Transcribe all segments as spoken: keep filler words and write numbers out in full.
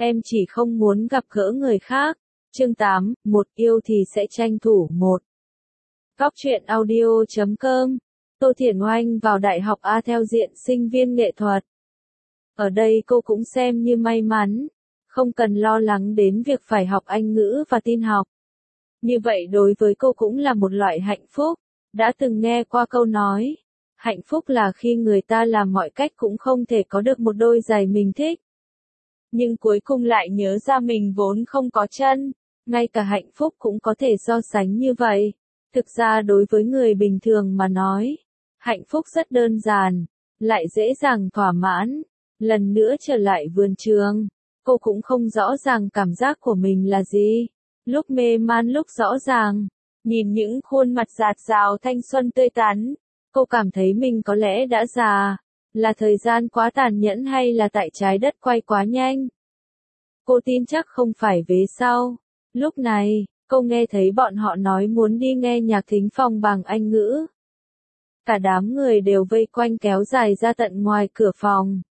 em chỉ không muốn gặp gỡ người khác. Chương tám, một yêu thì sẽ tranh thủ một. Góc truyện audio chấm com. Tô Thiển Oanh vào Đại học A theo diện sinh viên nghệ thuật. Ở đây cô cũng xem như may mắn, không cần lo lắng đến việc phải học Anh ngữ và tin học. Như vậy đối với cô cũng là một loại hạnh phúc. Đã từng nghe qua câu nói, hạnh phúc là khi người ta làm mọi cách cũng không thể có được một đôi giày mình thích. Nhưng cuối cùng lại nhớ ra mình vốn không có chân, ngay cả hạnh phúc cũng có thể so sánh như vậy. Thực ra đối với người bình thường mà nói, hạnh phúc rất đơn giản, lại dễ dàng thỏa mãn. Lần nữa trở lại vườn trường, cô cũng không rõ ràng cảm giác của mình là gì. Lúc mê man lúc rõ ràng, nhìn những khuôn mặt rạt rào thanh xuân tươi tắn, cô cảm thấy mình có lẽ đã già. Là thời gian quá tàn nhẫn hay là tại trái đất quay quá nhanh? Cô tin chắc không phải vế sau. Lúc này, cô nghe thấy bọn họ nói muốn đi nghe nhạc thính phòng bằng Anh ngữ. Cả đám người đều vây quanh kéo dài ra tận ngoài cửa phòng.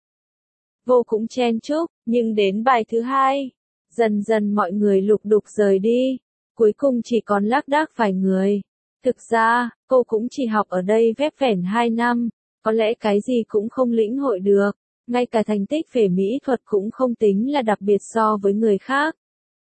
Vô cũng chen chúc, nhưng đến bài thứ hai, dần dần mọi người lục đục rời đi, cuối cùng chỉ còn lác đác vài người. Thực ra, cô cũng chỉ học ở đây vép vẻn hai năm, có lẽ cái gì cũng không lĩnh hội được, ngay cả thành tích về mỹ thuật cũng không tính là đặc biệt so với người khác.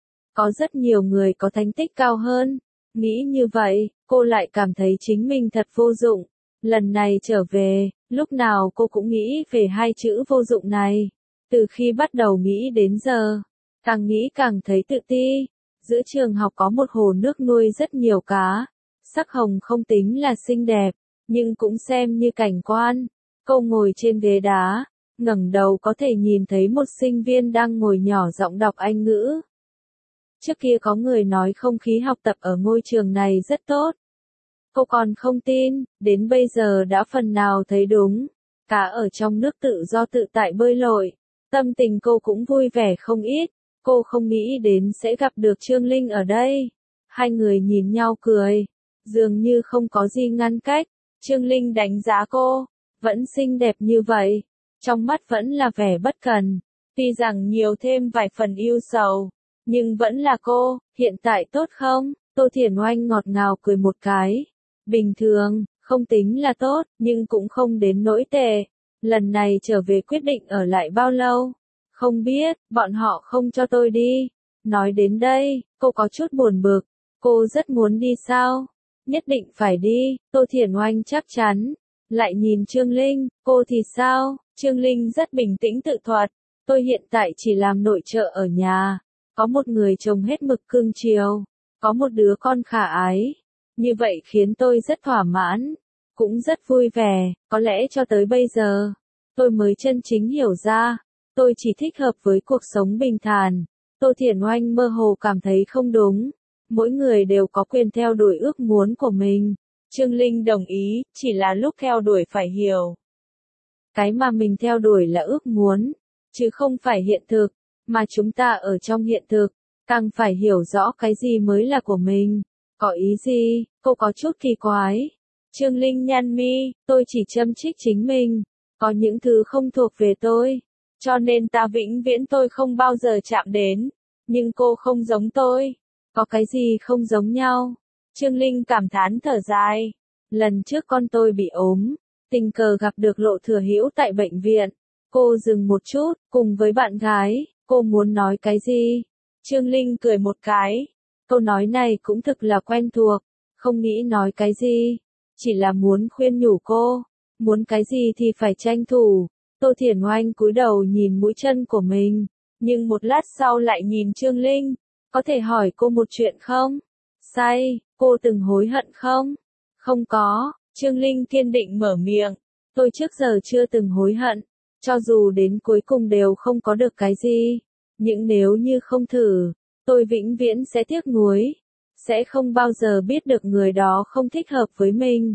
Có rất nhiều người có thành tích cao hơn. Nghĩ như vậy, cô lại cảm thấy chính mình thật vô dụng. Lần này trở về, lúc nào cô cũng nghĩ về hai chữ vô dụng này. Từ khi bắt đầu nghĩ đến giờ, càng nghĩ càng thấy tự ti. Giữa trường học có một hồ nước nuôi rất nhiều cá. Sắc hồng không tính là xinh đẹp, nhưng cũng xem như cảnh quan. Cô ngồi trên ghế đá, ngẩng đầu có thể nhìn thấy một sinh viên đang ngồi nhỏ giọng đọc Anh ngữ. Trước kia có người nói không khí học tập ở ngôi trường này rất tốt. Cô còn không tin, đến bây giờ đã phần nào thấy đúng. Cá ở trong nước tự do tự tại bơi lội. Tâm tình cô cũng vui vẻ không ít. Cô không nghĩ đến sẽ gặp được Trương Linh ở đây. Hai người nhìn nhau cười. Dường như không có gì ngăn cách. Trương Linh đánh giá cô. Vẫn xinh đẹp như vậy. Trong mắt vẫn là vẻ bất cần. Tuy rằng nhiều thêm vài phần yêu sầu. Nhưng vẫn là cô. Hiện tại tốt không? Tô Thiển Oanh ngọt ngào cười một cái. Bình thường, không tính là tốt, nhưng cũng không đến nỗi tệ. Lần này trở về quyết định ở lại bao lâu? Không biết, bọn họ không cho tôi đi. Nói đến đây, cô có chút buồn bực. Cô rất muốn đi sao? Nhất định phải đi, Tô Thiển Oanh chắc chắn. Lại nhìn Trương Linh, cô thì sao? Trương Linh rất bình tĩnh tự thuật. Tôi hiện tại chỉ làm nội trợ ở nhà. Có một người chồng hết mực cưng chiều. Có một đứa con khả ái. Như vậy khiến tôi rất thỏa mãn. Cũng rất vui vẻ, có lẽ cho tới bây giờ. Tôi mới chân chính hiểu ra. Tôi chỉ thích hợp với cuộc sống bình thản. Tô Thiển Oanh mơ hồ cảm thấy không đúng. Mỗi người đều có quyền theo đuổi ước muốn của mình. Trương Linh đồng ý, chỉ là lúc theo đuổi phải hiểu. Cái mà mình theo đuổi là ước muốn, chứ không phải hiện thực. Mà chúng ta ở trong hiện thực, càng phải hiểu rõ cái gì mới là của mình. Có ý gì? Cô có chút kỳ quái. Trương Linh nhăn mi, tôi chỉ châm chích chính mình. Có những thứ không thuộc về tôi. Cho nên ta vĩnh viễn tôi không bao giờ chạm đến. Nhưng cô không giống tôi. Có cái gì không giống nhau? Trương Linh cảm thán thở dài. Lần trước con tôi bị ốm. Tình cờ gặp được Lộ Thừa Hữu tại bệnh viện. Cô dừng một chút, cùng với bạn gái. Cô muốn nói cái gì? Trương Linh cười một cái. Câu nói này cũng thực là quen thuộc. Không nghĩ nói cái gì. Chỉ là muốn khuyên nhủ cô. Muốn cái gì thì phải tranh thủ. Tô Thiển Oanh cúi đầu nhìn mũi chân của mình. Nhưng một lát sau lại nhìn Trương Linh. Có thể hỏi cô một chuyện không? Say, cô từng hối hận không? Không có. Trương Linh kiên định mở miệng. Tôi trước giờ chưa từng hối hận. Cho dù đến cuối cùng đều không có được cái gì. Nhưng nếu như không thử, tôi vĩnh viễn sẽ tiếc nuối. Sẽ không bao giờ biết được người đó không thích hợp với mình.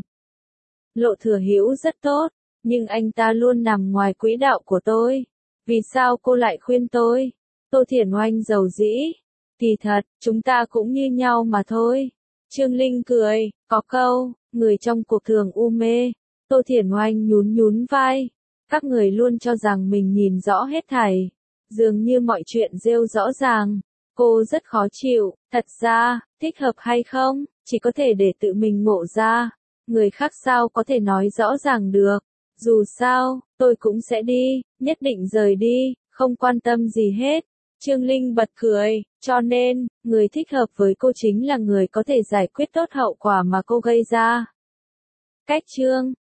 Lộ Thừa Hữu rất tốt, nhưng anh ta luôn nằm ngoài quỹ đạo của tôi. Vì sao cô lại khuyên tôi? Tô Thiển Oanh dầu dĩ. Kỳ thật, chúng ta cũng như nhau mà thôi. Trương Linh cười, có câu, người trong cuộc thường u mê. Tô Thiển Oanh nhún nhún vai. Các người luôn cho rằng mình nhìn rõ hết thảy. Dường như mọi chuyện rêu rõ ràng. Cô rất khó chịu, thật ra, thích hợp hay không, chỉ có thể để tự mình ngộ ra. Người khác sao có thể nói rõ ràng được. Dù sao, tôi cũng sẽ đi, nhất định rời đi, không quan tâm gì hết. Trương Linh bật cười, cho nên, người thích hợp với cô chính là người có thể giải quyết tốt hậu quả mà cô gây ra. Cách chương